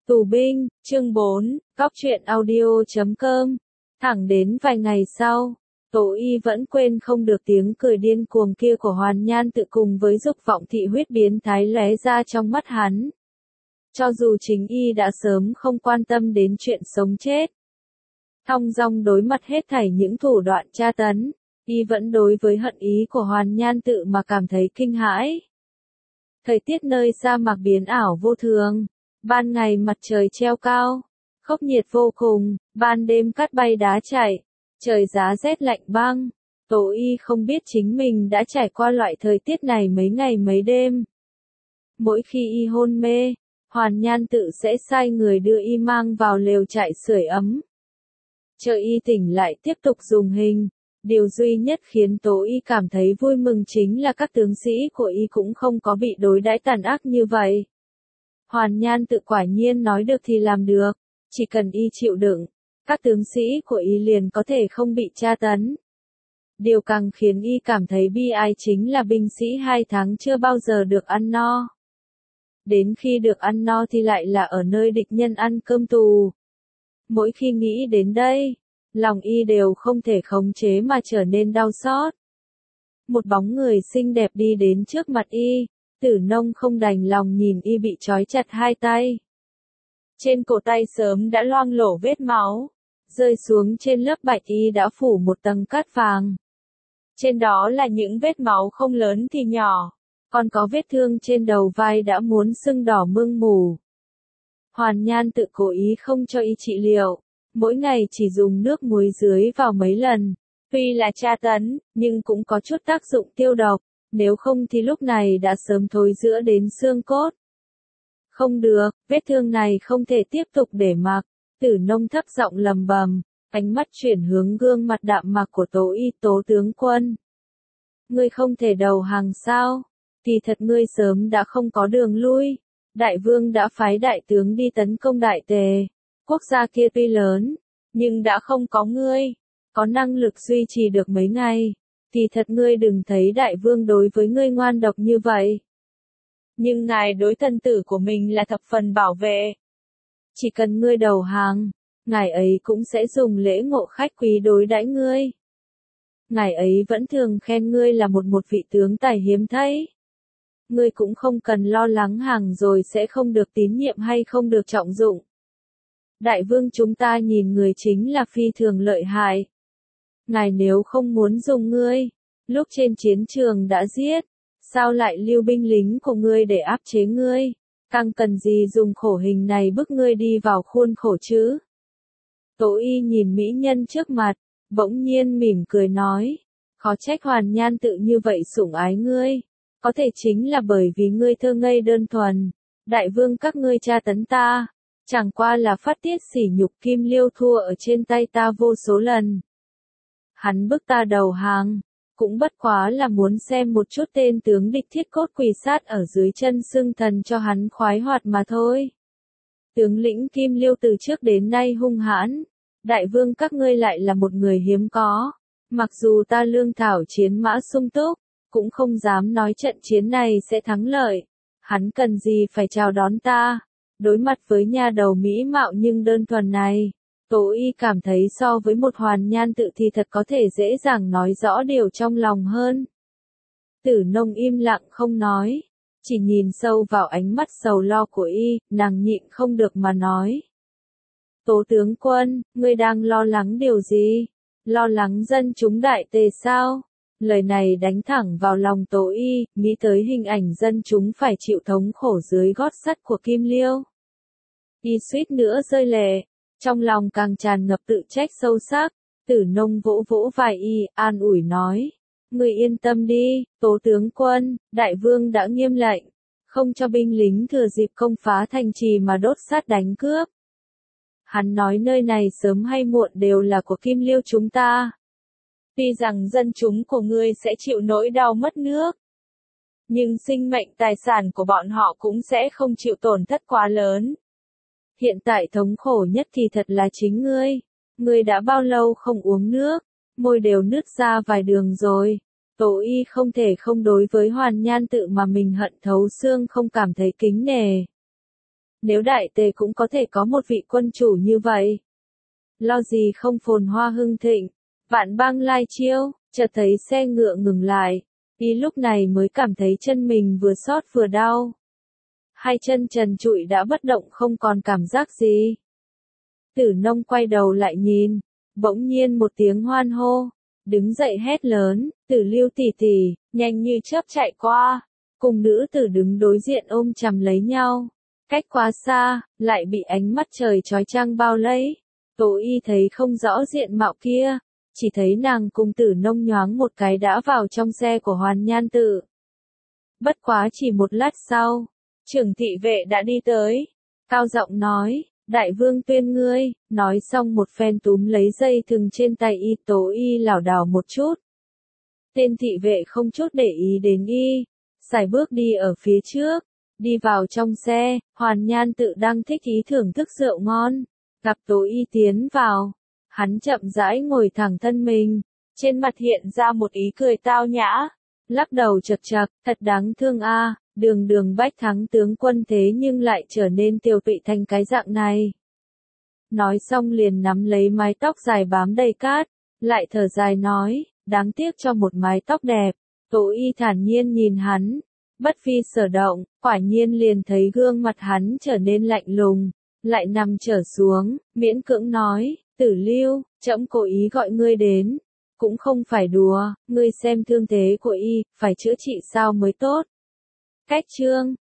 Tù binh, chương 4, Góc truyện audio.com. Thẳng đến vài ngày sau, Tố Y vẫn quên không được tiếng cười điên cuồng kia của Hoàn Nhan Tự cùng với dục vọng thị huyết biến thái lóe ra trong mắt hắn. Cho dù chính Y đã sớm không quan tâm đến chuyện sống chết, thong dong đối mặt hết thảy những thủ đoạn tra tấn, Y vẫn đối với hận ý của Hoàn Nhan Tự mà cảm thấy kinh hãi. Thời tiết nơi sa mạc biến ảo vô thường. Ban ngày mặt trời treo cao, khốc nhiệt vô cùng, ban đêm cát bay đá chạy, trời giá rét lạnh băng. Tố Y không biết chính mình đã trải qua loại thời tiết này mấy ngày mấy đêm. Mỗi khi Y hôn mê, Hoàn Nhan Tự sẽ sai người đưa Y mang vào lều trại sưởi ấm. Chờ Y tỉnh lại tiếp tục dùng hình. Điều duy nhất khiến Tố Y cảm thấy vui mừng chính là các tướng sĩ của Y cũng không có bị đối đãi tàn ác như vậy. Hoàn Nhan Tự quả nhiên nói được thì làm được, chỉ cần Y chịu đựng, các tướng sĩ của Y liền có thể không bị tra tấn. Điều càng khiến Y cảm thấy bi ai chính là binh sĩ 2 tháng chưa bao giờ được ăn no. Đến khi được ăn no thì lại là ở nơi địch nhân ăn cơm tù. Mỗi khi nghĩ đến đây, lòng Y đều không thể khống chế mà trở nên đau xót. Một bóng người xinh đẹp đi đến trước mặt Y. Tử Nông không đành lòng nhìn Y bị trói chặt 2 tay. Trên cổ tay sớm đã loang lổ vết máu, rơi xuống trên lớp bạch Y đã phủ một tầng cát vàng. Trên đó là những vết máu không lớn thì nhỏ, còn có vết thương trên đầu vai đã muốn sưng đỏ mương mù. Hoàn Nhan Tự cố ý không cho Y trị liệu, mỗi ngày chỉ dùng nước muối dưới vào mấy lần. Tuy là tra tấn, nhưng cũng có chút tác dụng tiêu độc. Nếu không thì lúc này đã sớm thối rữa đến xương cốt. Không được, vết thương này không thể tiếp tục để mặc. Tử Nông thấp giọng lầm bầm, ánh mắt chuyển hướng gương mặt đạm mạc của Tố Y. Tố tướng quân, ngươi không thể đầu hàng sao? Kỳ thật ngươi sớm đã không có đường lui. Đại vương đã phái đại tướng đi tấn công Đại Tề. Quốc gia kia tuy lớn, nhưng đã không có ngươi, có năng lực duy trì được mấy ngày. Kỳ thật ngươi đừng thấy đại vương đối với ngươi ngoan độc như vậy. Nhưng ngài đối thân tử của mình là thập phần bảo vệ. Chỉ cần ngươi đầu hàng, ngài ấy cũng sẽ dùng lễ ngộ khách quý đối đãi ngươi. Ngài ấy vẫn thường khen ngươi là một vị tướng tài hiếm thấy. Ngươi cũng không cần lo lắng hàng rồi sẽ không được tín nhiệm hay không được trọng dụng. Đại vương chúng ta nhìn người chính là phi thường lợi hại. Ngài nếu không muốn dùng ngươi, lúc trên chiến trường đã giết, sao lại lưu binh lính của ngươi để áp chế ngươi, càng cần gì dùng khổ hình này bức ngươi đi vào khuôn khổ chứ? Tố Y nhìn mỹ nhân trước mặt, bỗng nhiên mỉm cười nói, khó trách Hoàn Nhan Tự như vậy sủng ái ngươi, có thể chính là bởi vì ngươi thơ ngây đơn thuần. Đại vương các ngươi tra tấn ta, chẳng qua là phát tiết sỉ nhục. Kim Liêu thua ở trên tay ta vô số lần. Hắn bức ta đầu hàng, cũng bất quá là muốn xem một chút tên tướng địch thiết cốt quỳ sát ở dưới chân xưng thần cho hắn khoái hoạt mà thôi. Tướng lĩnh Kim Liêu từ trước đến nay hung hãn, đại vương các ngươi lại là một người hiếm có. Mặc dù ta lương thảo chiến mã sung túc, cũng không dám nói trận chiến này sẽ thắng lợi. Hắn cần gì phải chào đón ta, đối mặt với nha đầu mỹ mạo nhưng đơn thuần này. Tố Y cảm thấy so với một Hoàn Nhan Tự thì thật có thể dễ dàng nói rõ điều trong lòng hơn. Tử Nông im lặng không nói, chỉ nhìn sâu vào ánh mắt sầu lo của Y, nàng nhịn không được mà nói. Tố tướng quân, ngươi đang lo lắng điều gì? Lo lắng dân chúng Đại Tề sao? Lời này đánh thẳng vào lòng Tố Y, nghĩ tới hình ảnh dân chúng phải chịu thống khổ dưới gót sắt của Kim Liêu. Y suýt nữa rơi lệ. Trong lòng càng tràn ngập tự trách sâu sắc. Tử Nông vỗ vỗ vai Y, an ủi nói. Ngươi yên tâm đi, Tố tướng quân, đại vương đã nghiêm lệnh, không cho binh lính thừa dịp công phá thành trì mà đốt sát đánh cướp. Hắn nói nơi này sớm hay muộn đều là của Kim Liêu chúng ta. Tuy rằng dân chúng của ngươi sẽ chịu nỗi đau mất nước, nhưng sinh mệnh tài sản của bọn họ cũng sẽ không chịu tổn thất quá lớn. Hiện tại thống khổ nhất thì thật là chính ngươi. Ngươi đã bao lâu không uống nước, môi đều nứt ra vài đường rồi. Tố Y không thể không đối với Hoàn Nhan Tự mà mình hận thấu xương không cảm thấy kính nể. nếu Đại Tề cũng có thể có một vị quân chủ như vậy. Lo gì không phồn hoa hưng thịnh, vạn bang lai chiêu, chợt thấy xe ngựa ngừng lại, y lúc này mới cảm thấy chân mình vừa xót vừa đau. Hai chân trần trụi đã bất động không còn cảm giác gì. Tử Nông quay đầu lại nhìn, bỗng nhiên một tiếng hoan hô, đứng dậy hét lớn, Tử Lưu tỷ tỷ, nhanh như chớp chạy qua, cùng nữ tử đứng đối diện ôm chầm lấy nhau, cách quá xa, lại bị ánh mắt trời chói chang bao lấy. Tố Y thấy không rõ diện mạo kia, chỉ thấy nàng cùng Tử Nông nhoáng một cái đã vào trong xe của Hoàn Nhan Tự. Bất quá chỉ một lát sau, trưởng thị vệ đã đi tới, cao giọng nói, Đại vương tuyên ngươi, nói xong một phen túm lấy dây thừng trên tay y. Tố Y lảo đảo một chút. Tên thị vệ không chút để ý đến y, sải bước đi ở phía trước, đi vào trong xe. Hoàn Nhan Tự đang thích ý thưởng thức rượu ngon, gặp Tố Y tiến vào, hắn chậm rãi ngồi thẳng thân mình, trên mặt hiện ra một ý cười tao nhã, lắc đầu chật chật, thật đáng thương a, đường đường bách thắng tướng quân thế nhưng lại trở nên tiều tụy thành cái dạng này. Nói xong liền nắm lấy mái tóc dài bám đầy cát, lại thở dài nói, đáng tiếc cho một mái tóc đẹp. Tố Y thản nhiên nhìn hắn, bất phi sở động, quả nhiên liền thấy gương mặt hắn trở nên lạnh lùng, lại nằm trở xuống, miễn cưỡng nói, Tử Lưu, trẫm cố ý gọi ngươi đến, cũng không phải đùa, ngươi xem thương thế của y, phải chữa trị sao mới tốt. Cách chương